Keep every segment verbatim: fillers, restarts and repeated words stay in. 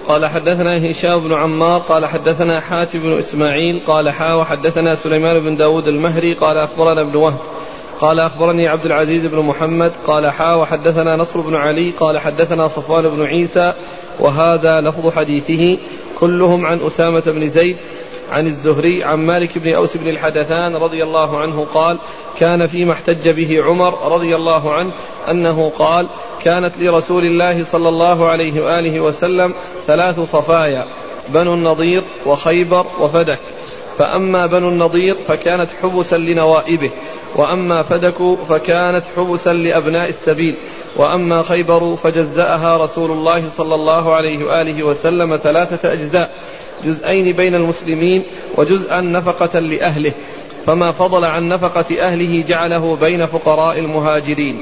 قال حدثنا هشام بن عمار قال حدثنا حاتم بن إسماعيل قال حا وحدثنا سليمان بن داود المهري قال أخبرنا ابن وهب قال أخبرني عبد العزيز بن محمد قال حا وحدثنا نصر بن علي قال حدثنا صفوان بن عيسى وهذا لفظ حديثه كلهم عن أسامة بن زيد عن الزهري عن مالك بن أوس بن الحدثان رضي الله عنه قال كان فيما احتج به عمر رضي الله عنه أنه قال كانت لرسول الله صلى الله عليه وآله وسلم ثلاث صفايا بنو النضير وخيبر وفدك، فأما بنو النضير فكانت حبسا لنوائبه، وأما فدك فكانت حبسا لأبناء السبيل، وأما خيبر فجزأها رسول الله صلى الله عليه وآله وسلم ثلاثة أجزاء، جزءين بين المسلمين وجزءا نفقة لأهله، فما فضل عن نفقة أهله جعله بين فقراء المهاجرين.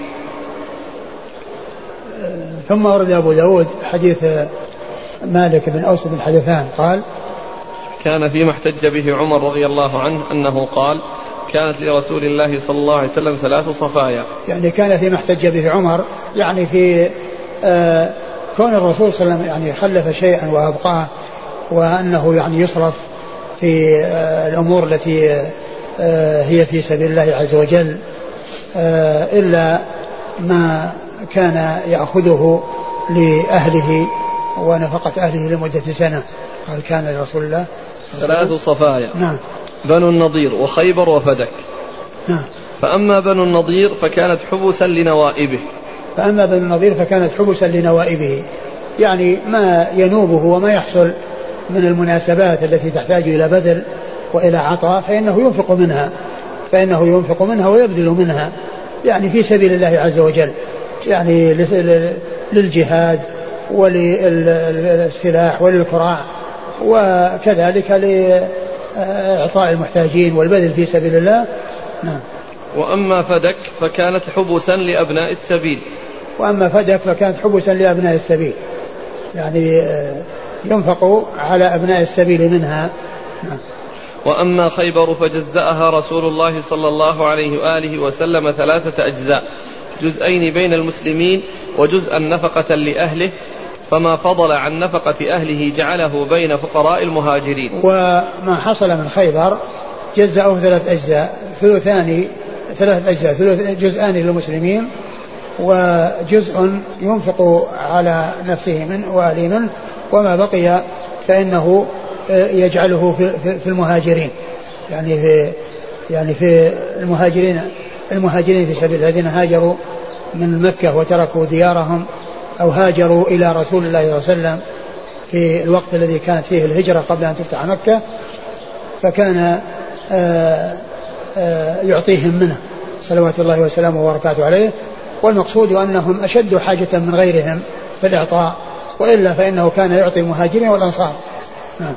ثم ورد أبو داود حديث مالك بن أوس بن الحدثان قال كان فيما احتج به عمر رضي الله عنه أنه قال كانت لرسول الله صلى الله عليه وسلم ثلاث صفايا، يعني كان فيما احتج به عمر يعني في آه كون الرسول صلى الله عليه وسلم يعني خلف شيئا وأبقاه، وأنه يعني يصرف في آه الأمور التي آه هي في سبيل الله عز وجل، آه إلا ما كان يأخذه لأهله ونفقة أهله لمدة سنة. قال كان لرسول الله ثلاث صفايا نعم بنو النضير وخيبر وفدك، نعم. فأما بنو النضير فكانت حبسا لنوائبه فأما بنو النضير فكانت حبسا لنوائبه، يعني ما ينوبه وما يحصل من المناسبات التي تحتاج إلى بذل وإلى عطاء فإنه ينفق منها فإنه ينفق منها ويبذل منها، يعني في سبيل الله عز وجل، يعني للجهاد وللسلاح وللكراع، وكذلك لإعطاء المحتاجين والبذل في سبيل الله. نعم. وأما فدك فكانت حبسا لأبناء السبيل وأما فدك فكانت حبسا لأبناء السبيل، يعني ينفق على أبناء السبيل منها. نعم. وأما خيبر فجزأها رسول الله صلى الله عليه وآله وسلم ثلاثة أجزاء، جزءين بين المسلمين وجزءا نفقة لأهله، فما فضل عن نفقة أهله جعله بين فقراء المهاجرين. وما حصل من خيبر جزأه ثلاث أجزاء، ثلثان ثلاث أجزاء ثلث جزءان للمسلمين وجزء ينفق على نفسه من وأهله منه، وما بقي فإنه يجعله في في المهاجرين، يعني في يعني في المهاجرين المهاجرين في سبيل الذين هاجروا من مكة وتركوا ديارهم أو هاجروا إلى رسول الله صلى الله عليه وسلم في الوقت الذي كانت فيه الهجرة قبل أن تفتح مكة، فكان آآ آآ يعطيهم منه صلوات الله وسلامه وبركاته عليه، والمقصود أنهم أشد حاجة من غيرهم في الإعطاء، وإلا فإنه كان يعطي المهاجرين والأنصار. نعم.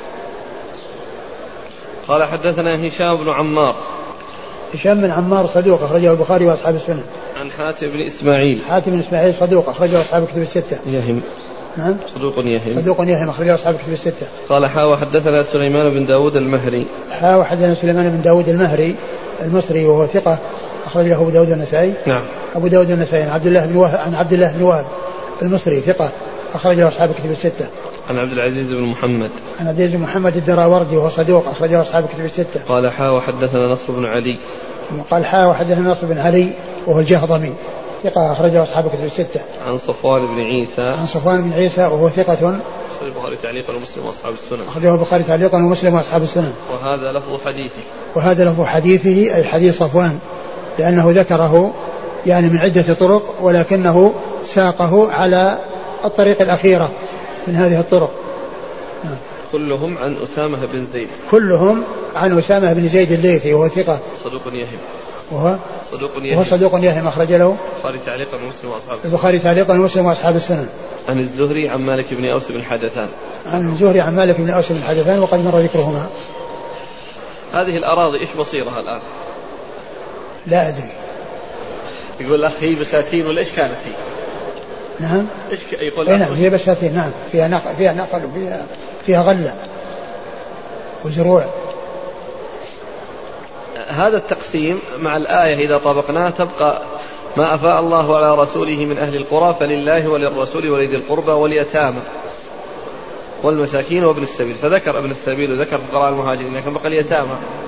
قال حدثنا هشام بن عمار. هشام بن عمار صدوق أخرجه البخاري وأصحاب السنن. عن حاتم بن إسماعيل. حاتم بن إسماعيل صدوق أخرجه أصحاب الكتب الستة. يهم. نعم. صدوق يهم. صدوق يهم أخرجه أصحاب الكتب الستة. قال حا وحدثنا سليمان بن داود المهري. حا وحدثنا سليمان بن داود المهري المصري وهو ثقة أخرجه أبو داود النسائي. نعم. أبو داود النسائي عن عبد الله بن وهب عن عبد الله بن وهب المصري ثقة أخرجه أصحاب الكتب الستة. عن عبد العزيز بن محمد. عن عبد العزيز بن محمد الدراوردي وهو صدوق أخرجه أصحاب الكتب الستة. قال حا وحدثنا نصر بن علي. قال حا وحدثنا نصر بن علي وهو الجهضمي ثقة أخرجه أصحاب الكتب الستة. عن صفوان بن عيسى. عن صفوان بن عيسى وهو ثقة أخرجه البخاري تعليقا ومسلم وأصحاب السنن. أخرجه البخاري تعليقا ومسلم وأصحاب السنن. وهذا لفظ حديثه. وهذا لفظ حديثه أي حديث صفوان، لأنه ذكره يعني من عدة طرق، ولكنه ساقه على الطريق الأخيرة من هذه الطرق. نعم. كلهم عن أسامة بن زيد. كلهم عن أسامة بن زيد الليثي وهو ثقة صدوق يهم. وهو صدوق يهم. وهو صدوق يهم أخرج له البخاري تعليقا ومسلم وأصحاب السنن. البخاري تعليقا ومسلم وأصحاب السنن. عن الزهري عن مالك بن أوس بن الحدثان. عن الزهري عن مالك بن أوس بن الحدثان وقد مر ذكرهما. هذه الأراضي إيش مصيرها الآن؟ لا أدري. يقول الأخ هي بساتين ولا إيش كانت هي؟ نعم. إيش يقول؟ إيه نعم هي بساتين، نعم فيها نقل فيها نقل فيها فيها غلة وزروع. هذا التقسيم مع الآية إذا طبقناه تبقى ما أفاء الله على رسوله من أهل القرى فلله وللرسول ولذي القربى واليتامى. والمساكين وابن السبيل، فذكر ابن السبيل وذكر فقراء المهاجرين، لكن بقى اليتامى